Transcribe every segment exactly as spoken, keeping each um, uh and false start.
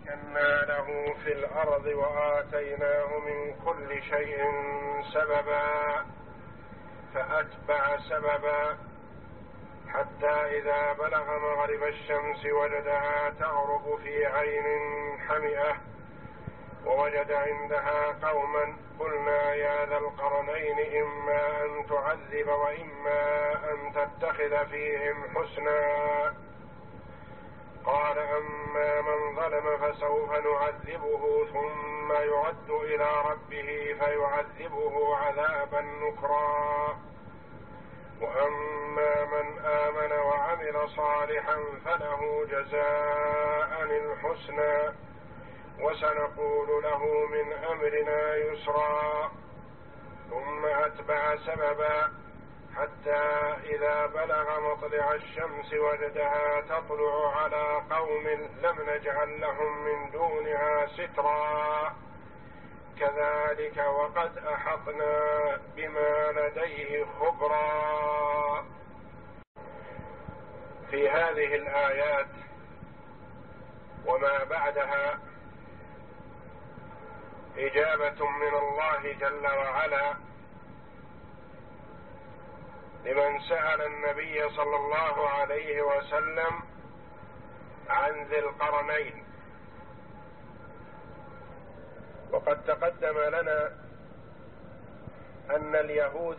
ومكنا له في الأرض وآتيناه من كل شيء سببا فأتبع سببا حتى إذا بلغ مغرب الشمس وجدها تغرب في عين حمئة ووجد عندها قوما قلنا يا ذا القرنين إما أن تعذب وإما أن تتخذ فيهم حسنا قال أما من ظلم فسوف نعذبه ثم يرد إلى ربه فيعذبه عذابا نكرا وأما من آمن وعمل صالحا فله جزاء الحسنى وسنقول له من أمرنا يسرا ثم أتبع سببا حتى إذا بلغ مطلع الشمس وجدها تطلع على قوم لم نجعل لهم من دونها سترا كذلك وقد أحطنا بما لديه خبرا. في هذه الآيات وما بعدها إجابة من الله جل وعلا لمن سأل النبي صلى الله عليه وسلم عن ذي القرنين. وقد تقدم لنا أن اليهود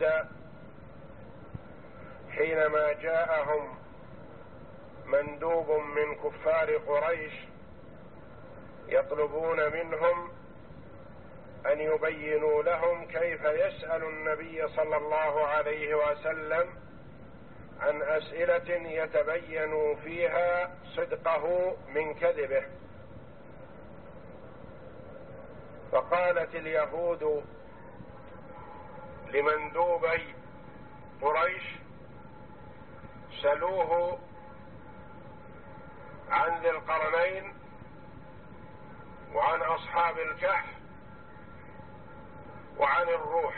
حينما جاءهم مندوب من كفار قريش يطلبون منهم أن يبينوا لهم كيف يسأل النبي صلى الله عليه وسلم عن أسئلة يتبين فيها صدقه من كذبه. فقالت اليهود لمندوبي قريش سلوه عن ذي القرنين وعن أصحاب الكهف وعن الروح.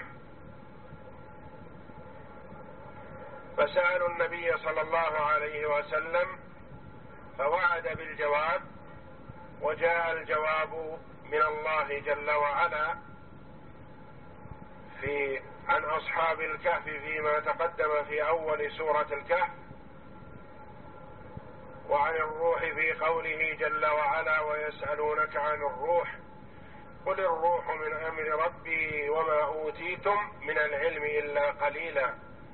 فسألوا النبي صلى الله عليه وسلم فوعد بالجواب وجاء الجواب من الله جل وعلا في عن أصحاب الكهف فيما تقدم في أول سورة الكهف وعن الروح في قوله جل وعلا ويسألونك عن الروح قل الروح من أمر ربي وما أوتيتم من العلم إلا قليلا.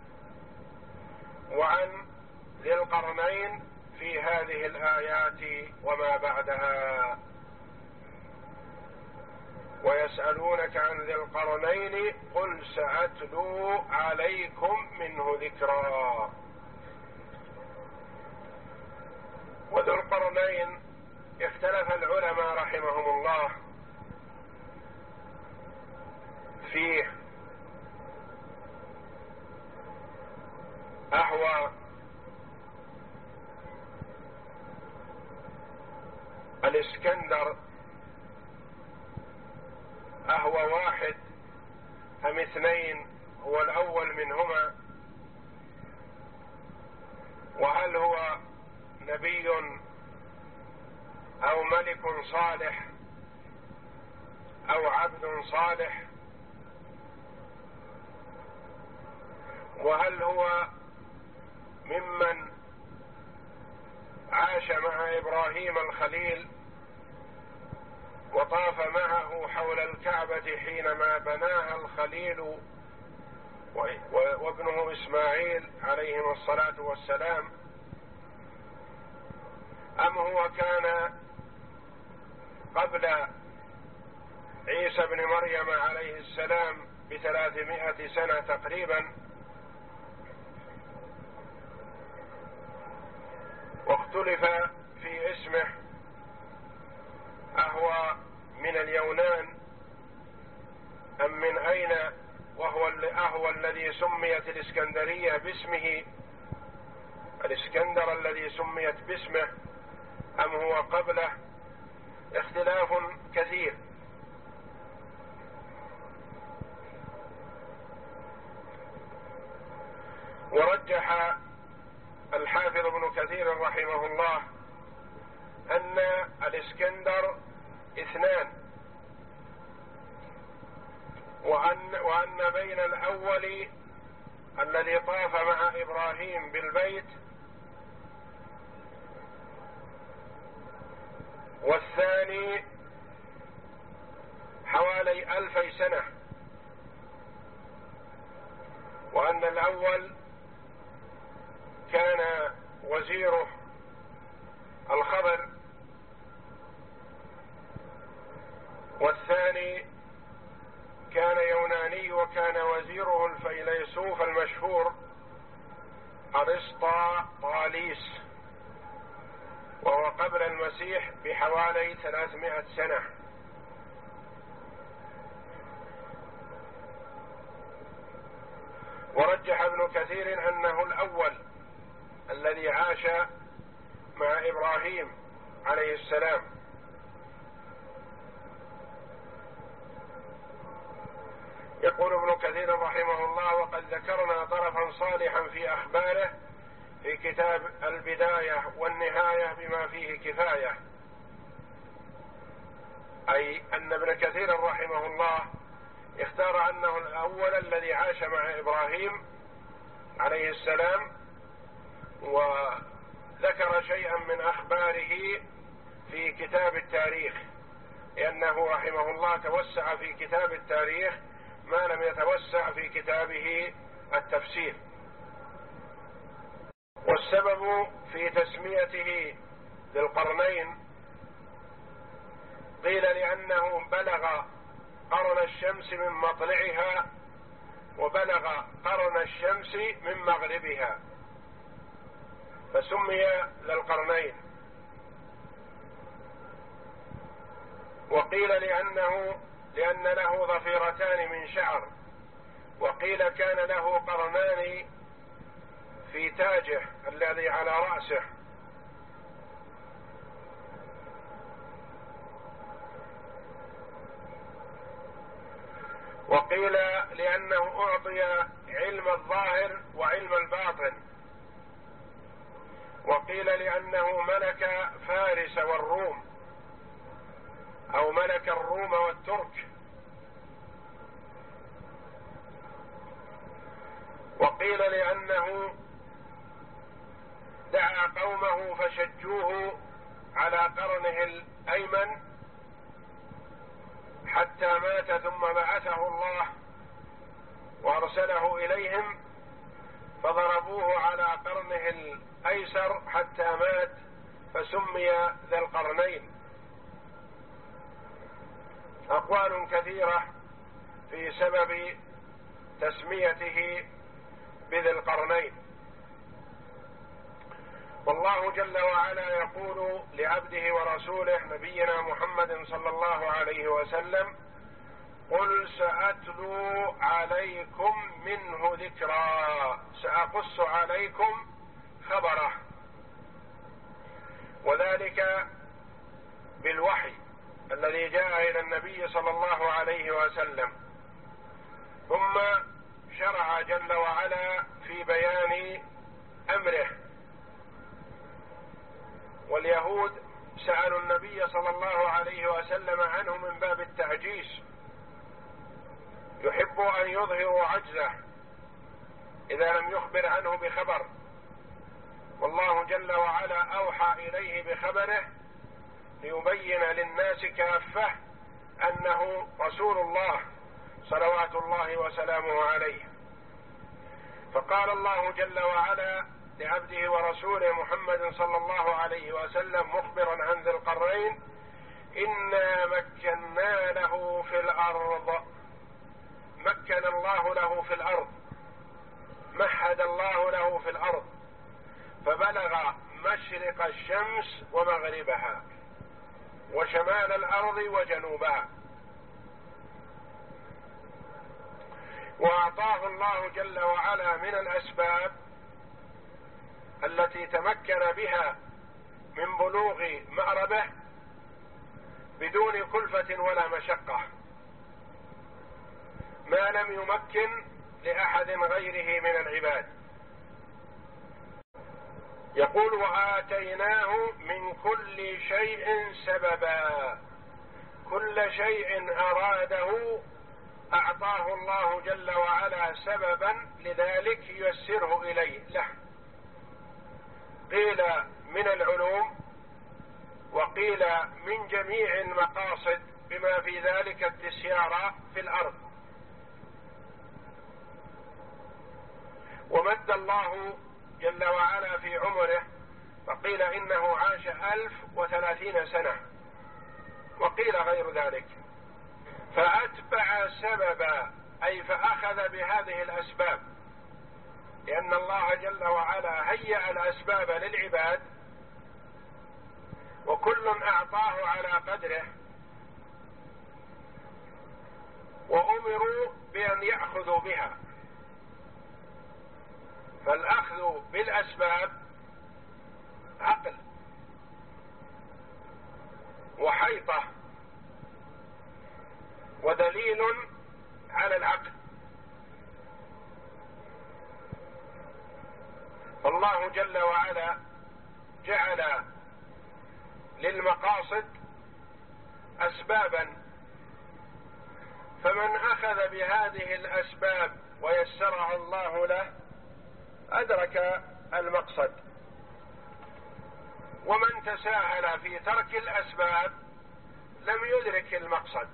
وعن ذي القرنين في هذه الآيات وما بعدها ويسألونك عن ذي القرنين قل سأتلو عليكم منه ذكرا. وذو القرنين اختلف العلماء رحمهم الله فيه أهوى الإسكندر أهوى واحد أم اثنين هو الأول منهما؟ وهل هو نبي أو ملك صالح أو عبد صالح؟ وهل هو ممن عاش مع إبراهيم الخليل وطاف معه حول الكعبة حينما بناها الخليل وابنه إسماعيل عليهما الصلاة والسلام، أم هو كان قبل عيسى بن مريم عليه السلام بثلاثمائة سنة تقريبا؟ واختلف في اسمه، أهو من اليونان أم من أين؟ وهو أهو الذي سميت الإسكندرية باسمه، الإسكندر الذي سميت باسمه، أم هو قبله؟ اختلاف كثير. ورجح الحافظ ابن كثير رحمه الله أن الإسكندر اثنان، وأن, وأن بين الأول الذي طاف مع إبراهيم بالبيت والثاني حوالي ألفي سنة، وأن الأول كان وزيره الخضر، والثاني كان يوناني وكان وزيره الفيلسوف المشهور أرسطاطاليس، وهو قبل المسيح بحوالي ثلاثمائة سنة. ورجح ابن كثير أنه الأول الذي عاش مع إبراهيم عليه السلام. يقول ابن كثير رحمه الله: وقد ذكرنا طرفا صالحا في أخباره في كتاب البداية والنهاية بما فيه كفاية، أي أن ابن كثير رحمه الله اختار أنه الأول الذي عاش مع إبراهيم عليه السلام، وذكر شيئا من أخباره في كتاب التاريخ، لأنه رحمه الله توسع في كتاب التاريخ ما لم يتوسع في كتابه التفسير. والسبب في تسميته ذي القرنين قيل لأنه بلغ قرن الشمس من مطلعها وبلغ قرن الشمس من مغربها فسمي ذا القرنين. وقيل لأنه لأن له ضفيرتان من شعر، وقيل كان له قرنان في تاجه الذي على رأسه، وقيل لأنه أعطي علم الظاهر وعلم الباطن، وقيل لأنه ملك فارس والروم أو ملك الروم والترك، وقيل لأنه دعا قومه فشجوه على قرنه الأيمن حتى مات ثم بعثه الله وأرسله إليهم فضربوه على قرنه الأيسر حتى مات فسمي ذا القرنين. أقوال كثيرة في سبب تسميته بذي القرنين. والله جل وعلا يقول لعبده ورسوله نبينا محمد صلى الله عليه وسلم: قل سأتلو عليكم منه ذكرا، سأقص عليكم خبره، وذلك بالوحي الذي جاء إلى النبي صلى الله عليه وسلم. ثم شرع جل وعلا في بيان أمره، واليهود سألوا النبي صلى الله عليه وسلم عنه من باب التعجيز، يحب أن يظهروا عجزه إذا لم يخبر عنه بخبر، والله جل وعلا أوحى إليه بخبره ليبين للناس كافة أنه رسول الله صلوات الله وسلامه عليه. فقال الله جل وعلا لعبده ورسوله محمد صلى الله عليه وسلم مخبرا عن ذي القرنين: إنا مكنا له في الأرض، مكن الله له في الأرض، مهد الله له في الأرض، فبلغ مشرق الشمس ومغربها وشمال الأرض وجنوبها، وأعطاه الله جل وعلا من الأسباب التي تمكن بها من بلوغ مأربه بدون كلفة ولا مشقة، ما لم يمكن لأحد غيره من العباد. يقول: وآتيناه من كل شيء سببا، شيء أراده أعطاه الله جل وعلا سببا لذلك ييسره إليه له، قيل من العلوم وقيل من جميع المقاصد بما في ذلك التسيار في الأرض. ومد الله جل وعلا في عمره فقيل إنه عاش ألف وثلاثين سنة وقيل غير ذلك. فأتبع سببا أي فأخذ بهذه الأسباب، لأن الله جل وعلا هيأ الأسباب للعباد وكل أعطاه على قدره، وأمروا بأن يأخذوا بها. فالأخذ بالأسباب عقل وحيطة ودليل على العقل. فالله جل وعلا جعل للمقاصد أسبابا، فمن أخذ بهذه الأسباب ويسرها الله له أدرك المقصد، ومن تساهل في ترك الأسباب لم يدرك المقصد.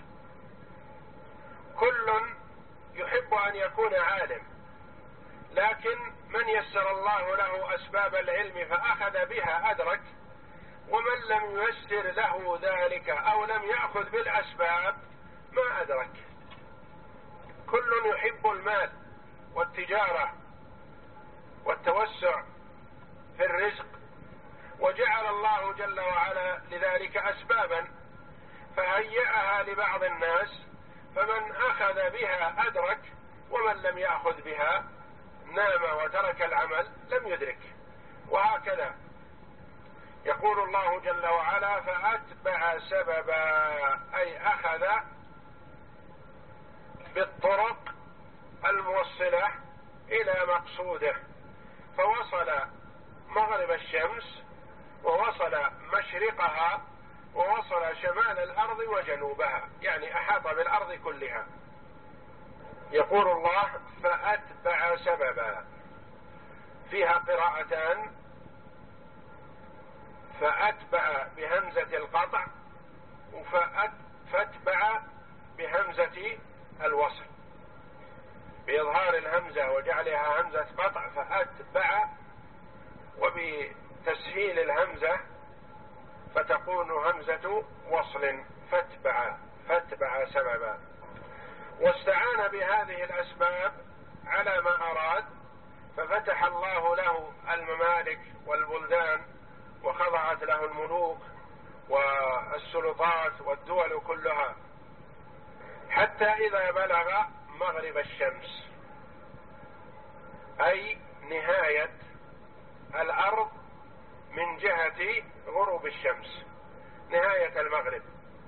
كل يحب أن يكون عالم، لكن من يسر الله له أسباب العلم فأخذ بها أدرك، ومن لم ييسر له ذلك أو لم يأخذ بالأسباب ما أدرك. كل يحب المال والتجارة والتوسع في الرزق، وجعل الله جل وعلا لذلك أسبابا فهيأها لبعض الناس، فمن أخذ بها أدرك، ومن لم يأخذ بها نام وترك العمل لم يدرك. وهكذا يقول الله جل وعلا فأتبع سببا أي أخذ بالطرق الموصلة إلى مقصوده، فوصل مغرب الشمس ووصل مشرقها ووصل شمال الأرض وجنوبها، يعني أحاط بالأرض كلها. يقول الله فأتبع سببا، فيها قراءتان، فأتبع بهمزة القطع وفأتبع بهمزة الوصل، بإظهار الهمزة وجعلها همزة قطع فأتبع، وبتسهيل الهمزة فتكون همزة وصل فاتبع، فاتبع سببا. واستعان بهذه الأسباب على ما أراد، ففتح الله له الممالك والبلدان وخضعت له الملوك والسلطات والدول كلها، حتى إذا بلغ مغرب الشمس أي نهاية الأرض من جهة غروب الشمس، نهاية المغرب،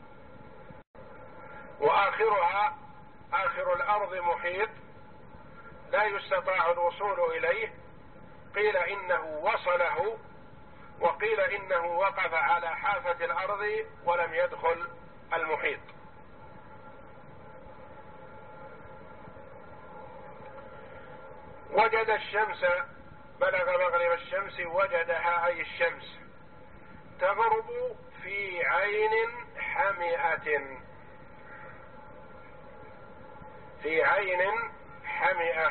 وآخرها آخر الأرض محيط لا يستطاع الوصول إليه، قيل إنه وصله وقيل إنه وقف على حافة الأرض ولم يدخل المحيط. وجد الشمس، بلغ مغرب الشمس وجدها أي الشمس تغرب في عين حمئة، في عين حمئة،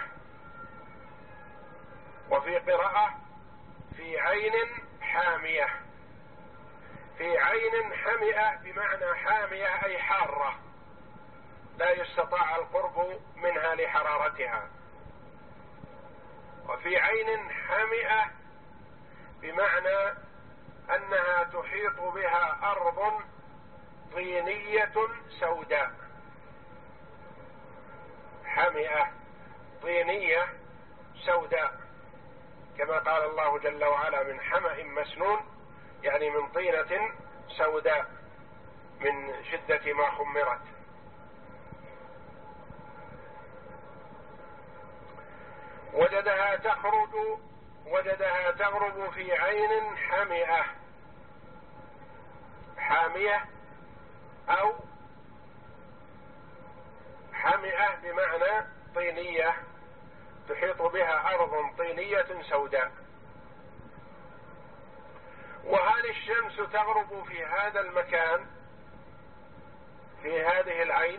وفي قراءة في عين حامية. في عين حمئة بمعنى حامية أي حارة لا يستطاع القرب منها لحرارتها، وفي عين حمئة بمعنى أنها تحيط بها أرض طينية سوداء. حمئة طينية سوداء، كما قال الله جل وعلا من حمأ مسنون، يعني من طينة سوداء من شدة ما خمرت. وجدها تخرج، وجدها تغرب في عين حمئة، حامية أو طينية تحيط بها أرض طينية سوداء، وهل الشمس تغرب في هذا المكان في هذه العين،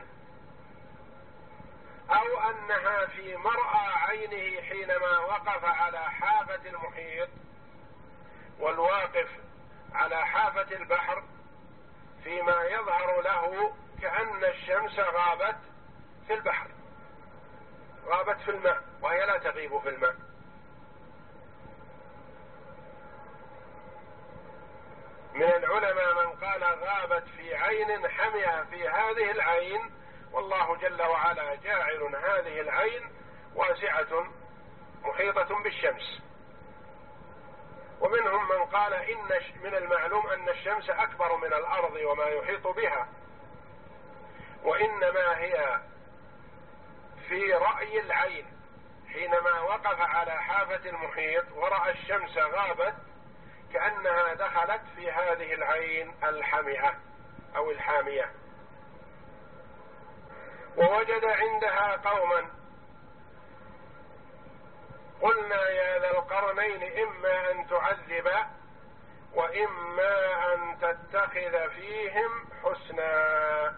أو أنها في مرأى عينه حينما وقف على حافة المحيط، والواقف على حافة البحر فيما يظهر له كأن الشمس غابت في البحر، غابت في الماء وهي لا تغيب في الماء. من العلماء من قال غابت في عين حمية في هذه العين، والله جل وعلا جاعل هذه العين واسعة محيطة بالشمس. ومنهم من قال إن من المعلوم أن الشمس أكبر من الأرض وما يحيط بها، وإنما هي في رأي العين حينما وقف على حافة المحيط ورأى الشمس غابت كأنها دخلت في هذه العين الحمئة أو الحامية. ووجد عندها قوما قلنا يا ذا القرنين إما أن تعذب وإما أن تتخذ فيهم حسنا.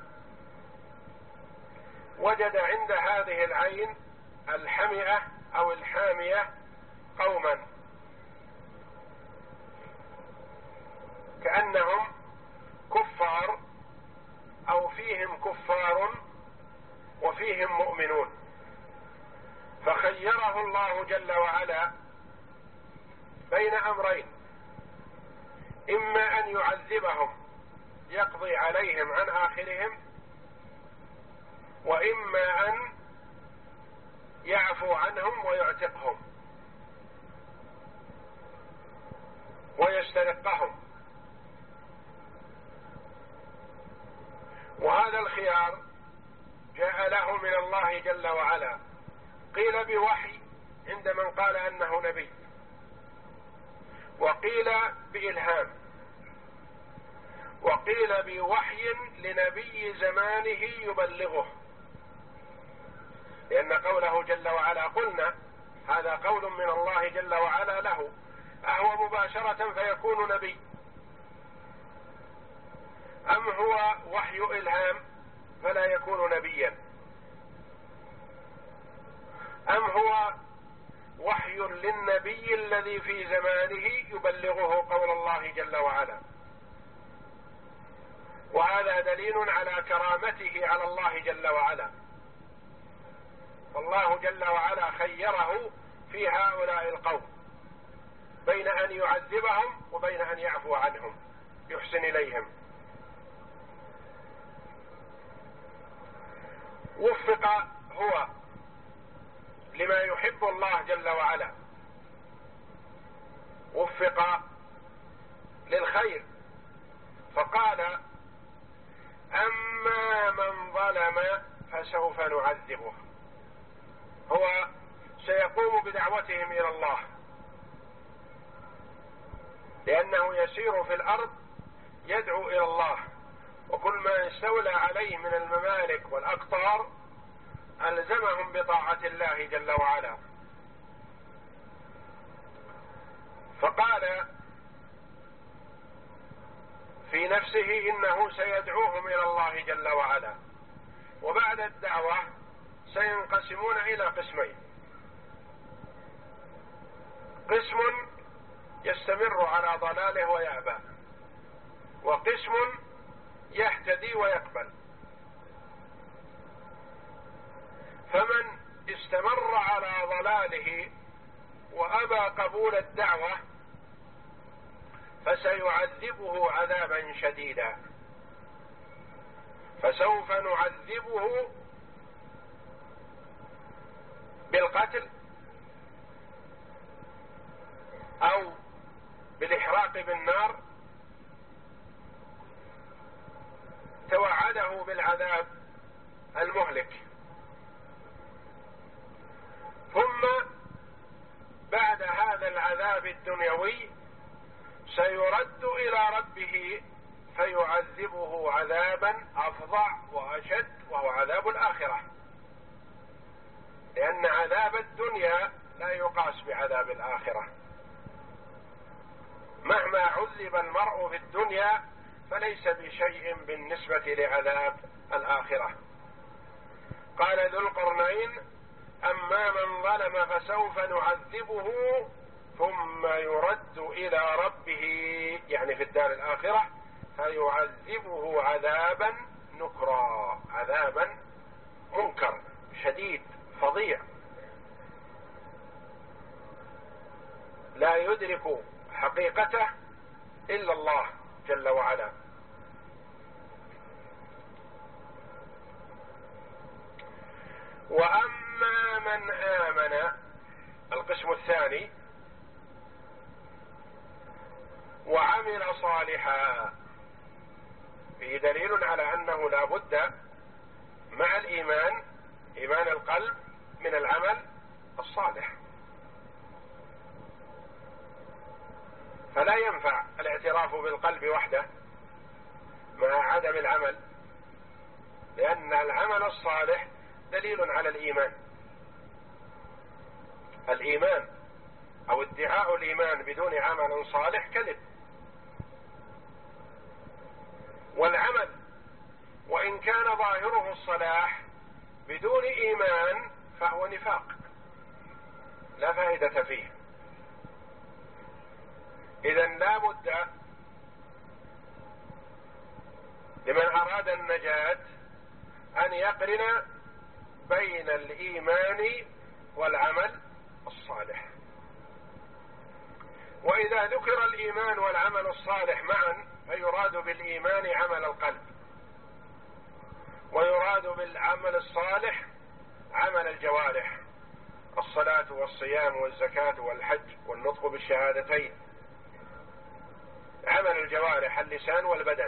وجد عند هذه العين الحمئة أو الحامية قوما كأنهم كفار أو فيهم كفار وفيهم مؤمنون، فخيره الله جل وعلا بين أمرين: إما أن يعذبهم يقضي عليهم عن آخرهم، وإما أن يعفو عنهم ويعتقهم ويسترقهم. وهذا الخيار جاء له من الله جل وعلا، قيل بوحي عند من قال أنه نبي، وقيل بإلهام، وقيل بوحي لنبي زمانه يبلغه، لأن قوله جل وعلا قلنا هذا قول من الله جل وعلا له، أهو مباشرة فيكون نبي، أم هو وحي إلهام فلا يكون نبيا، أم هو وحي للنبي الذي في زمانه يبلغه قول الله جل وعلا. وهذا دليل على كرامته على الله جل وعلا، والله جل وعلا خيره في هؤلاء القوم بين أن يعذبهم وبين أن يعفو عنهم يحسن إليهم. وفق هو لما يحب الله جل وعلا، وفق للخير، فقال: أما من ظلم فسوف نعذبه. هو سيقوم بدعوتهم إلى الله، لأنه يسير في الأرض يدعو إلى الله، وكل ما يستولى عليه من الممالك والأقطار ألزمهم بطاعة الله جل وعلا. فقال في نفسه إنه سيدعوهم إلى الله جل وعلا، وبعد الدعوة سينقسمون إلى قسمين: قسم يستمر على ضلاله ويأبى، وقسم يهتدي ويقبل. فمن استمر على ضلاله وأبى قبول الدعوة فسيعذبه عذابا شديدا، فسوف نعذبه بالقتل أو بالإحراق بالنار. توعده بالعذاب المهلك، ثم بعد هذا العذاب الدنيوي سيرد إلى ربه فيعذبه عذابا أفظع وأشد، وهو عذاب الآخرة. لأن عذاب الدنيا لا يقاس بعذاب الآخرة. مهما عذب المرء في الدنيا فليس بشيء بالنسبة لعذاب الآخرة. قال ذو القرنين: أما من ظلم فسوف نعذبه ثم يرد إلى ربه، يعني في الدار الآخرة، فيعذبه عذابا نكرا، عذابا منكر شديد فظيع لا يدرك حقيقته إلا الله جل وعلا. وأما من آمن، القسم الثاني، وعمل صالحا، فيه دليل على أنه لا بد مع الإيمان، إيمان القلب، من العمل الصالح. فلا ينفع الاعتراف بالقلب وحده مع عدم العمل، لأن العمل الصالح دليل على الإيمان. الإيمان أو ادعاء الإيمان بدون عمل صالح كذب، والعمل وإن كان ظاهره الصلاح بدون إيمان فهو نفاق لا فائدة فيه. إذن لا بد لمن أراد النجاة أن يقرن بين الإيمان والعمل الصالح. وإذا ذكر الإيمان والعمل الصالح معا فيراد بالإيمان عمل القلب، ويراد بالعمل الصالح عمل الجوارح، الصلاة والصيام والزكاة والحج والنطق بالشهادتين، عمل الجوارح اللسان والبدن.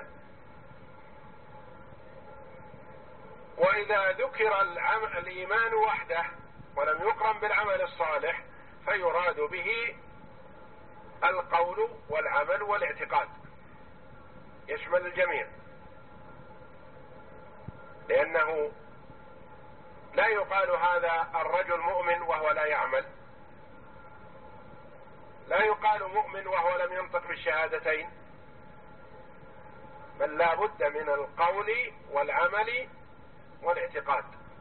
وإذا ذكر الإيمان وحده ولم يقرن بالعمل الصالح فيراد به القول والعمل والاعتقاد، يشمل الجميع، لأنه لا يقال هذا الرجل مؤمن وهو لا يعمل، لا يقال مؤمن وهو لم ينطق بالشهادتين، بل لا بد من القول والعمل والاعتقاد.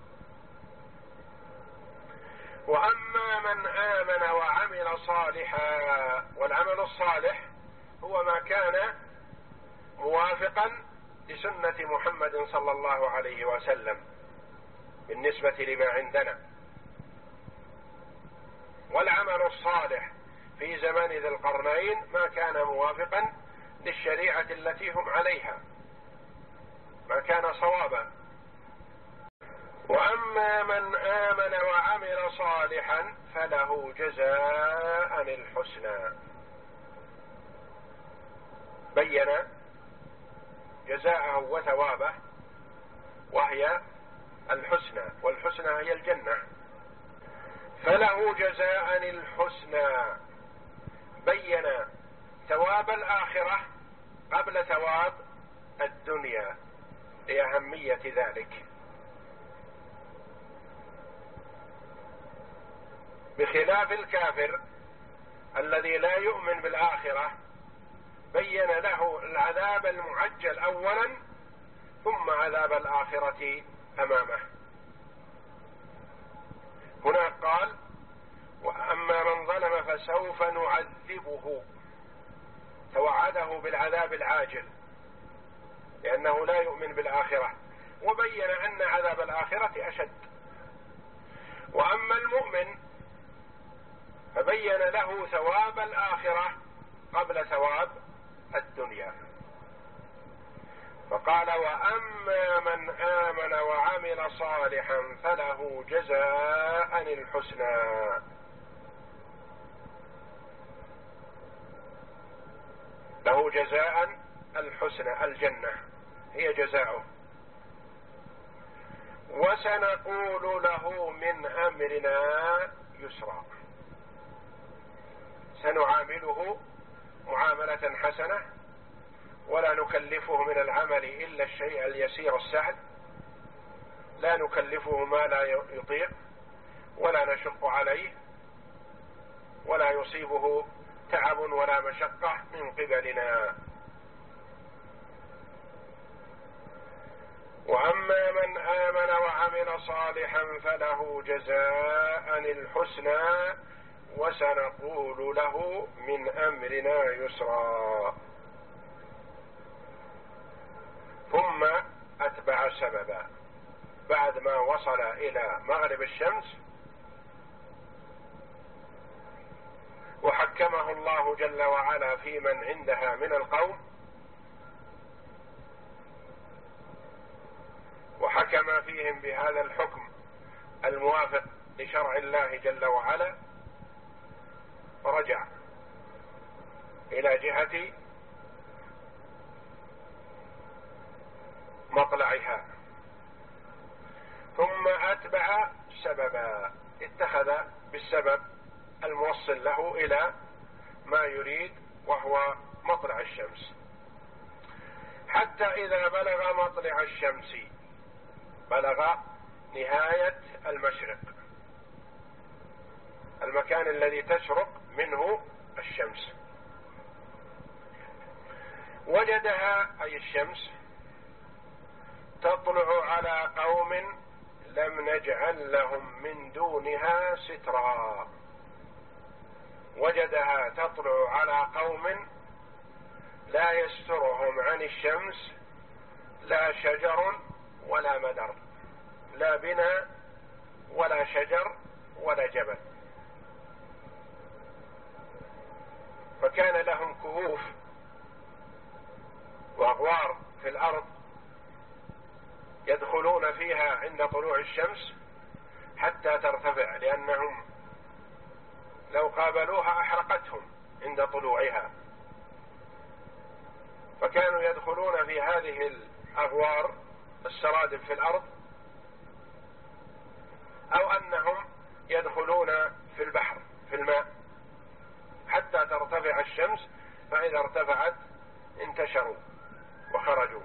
وأما من آمن وعمل صالحا، والعمل الصالح هو ما كان موافقا لسنة محمد صلى الله عليه وسلم بالنسبة لما عندنا. والعمل الصالح في زمان ذي القرنين ما كان موافقا للشريعة التي هم عليها، ما كان صوابا. وأما من آمن وعمل صالحا فله جزاء الحسنى، بين جزاءه وثوابه وهي الحسنى، والحسنى هي الجنة. فله جزاء الحسنى، بين ثواب الآخرة قبل ثواب الدنيا لأهمية ذلك، بخلاف الكافر الذي لا يؤمن بالآخرة بين له العذاب المعجل أولا ثم عذاب الآخرة أمامه. هنا قال: وأما من ظلم فسوف نعذبه، توعده بالعذاب العاجل لأنه لا يؤمن بالآخرة، وبين أن عذاب الآخرة أشد. وأما المؤمن فبين له ثواب الآخرة قبل ثواب الدنيا، فقال: وأما من آمن وعمل صالحا فله جزاء الحسنى. له جزاء الحسنى، الجنة هي جزاؤه. وسنقول له من أمرنا يسرا، سنعامله معاملة حسنة ولا نكلفه من العمل إلا الشيء اليسير السهل، لا نكلفه ما لا يطيق، ولا نشق عليه ولا يصيبه تعب ولا مشقة من قبلنا. وأما من آمن وعمل صالحا فله جزاء الحسنى وسنقول له من أمرنا يسرا. ثم أتبع سببا، بعد ما وصل إلى مغرب الشمس وحكمه الله جل وعلا في من عندها من القوم، وحكم فيهم بهذا الحكم الموافق لشرع الله جل وعلا، رجع إلى جهة مطلعها، ثم أتبع سببا، اتخذ بالسبب الموصل له إلى ما يريد وهو مطلع الشمس، حتى إذا بلغ مطلع الشمس، بلغ نهاية المشرق، المكان الذي تشرق منه الشمس، وجدها أي الشمس تطلع على قوم لم نجعل لهم من دونها سترا. وجدها تطلع على قوم لا يسترهم عن الشمس لا شجر ولا مدر، لا بناء ولا شجر ولا جبل، فكان لهم كهوف وأغوار في الأرض يدخلون فيها عند طلوع الشمس حتى ترتفع، لأنهم لو قابلوها أحرقتهم عند طلوعها، فكانوا يدخلون في هذه الأغوار السرادب في الأرض، أو أنهم يدخلون في البحر في الماء حتى ترتفع الشمس، فإذا ارتفعت انتشروا وخرجوا.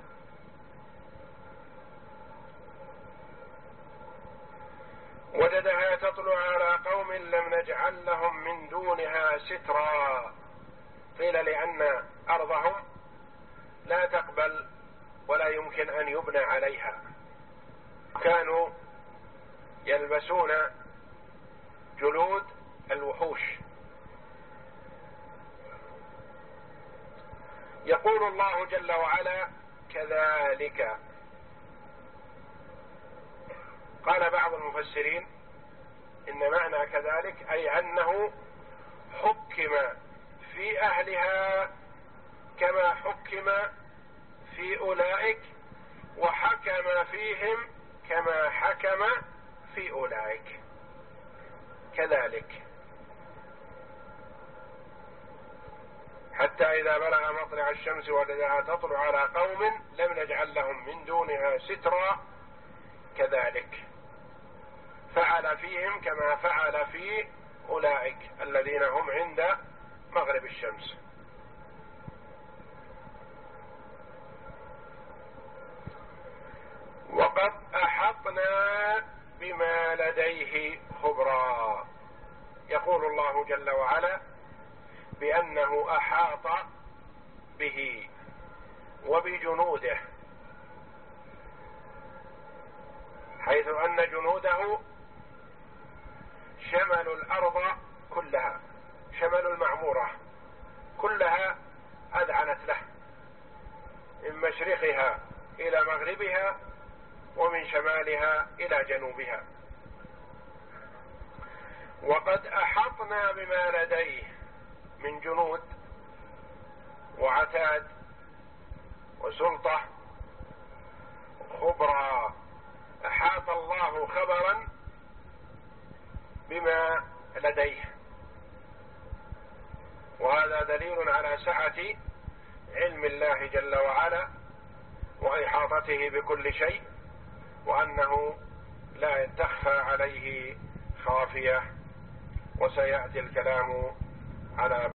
وجدها تطلع على قوم لم نجعل لهم من دونها سترا، قيل لأن أرضهم لا تقبل ولا يمكن أن يبنى عليها، كانوا يلبسون جلود الوحوش. يقول الله جل وعلا كذلك. قال بعض المفسرين إن معنى كذلك أي أنه حكم في أهلها كما حكم في أولئك، وحكم فيهم كما حكم في أولئك، كذلك حتى إذا بلغ مطلع الشمس وجدها تطلع على قوم لم نجعل لهم من دونها سترا كذلك فعل فيهم كما فعل في أولئك الذين هم عند مغرب الشمس. وقد أحطنا بما لديه خبرا. يقول الله جل وعلا بأنه أحاط به وبجنوده، حيث أن جنوده شملوا الأرض كلها، شملوا المعمورة كلها، أذعنت له من مشرقها إلى مغربها ومن شمالها إلى جنوبها. وقد أحطنا بما لديه من جنود وعتاد وسلطة خبرا. أحاط الله خبرا بما لديه، وهذا دليل على سعة علم الله جل وعلا وإحاطته بكل شيء، وأنه لا تخفى عليه خافية. وسيأتي الكلام على